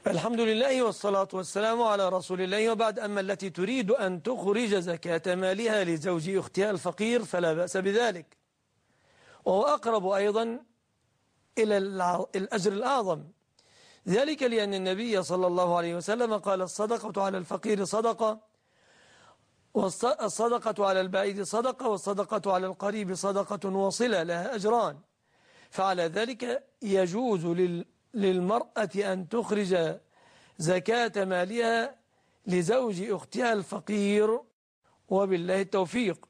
الحمد لله والصلاة والسلام على رسول الله، وبعد. أما التي تريد أن تخرج زكاة مالها لزوج أختها الفقير فلا بأس بذلك، وهو أقرب أيضا إلى الأجر الأعظم، ذلك لأن النبي صلى الله عليه وسلم قال: الصدقة على الفقير صدقة، والصدقة على البعيد صدقة، والصدقة على القريب صدقة وصلة لها أجران. فعلى ذلك يجوز للمرأة أن تخرج زكاة مالها لزوج أختها الفقير، وبالله التوفيق.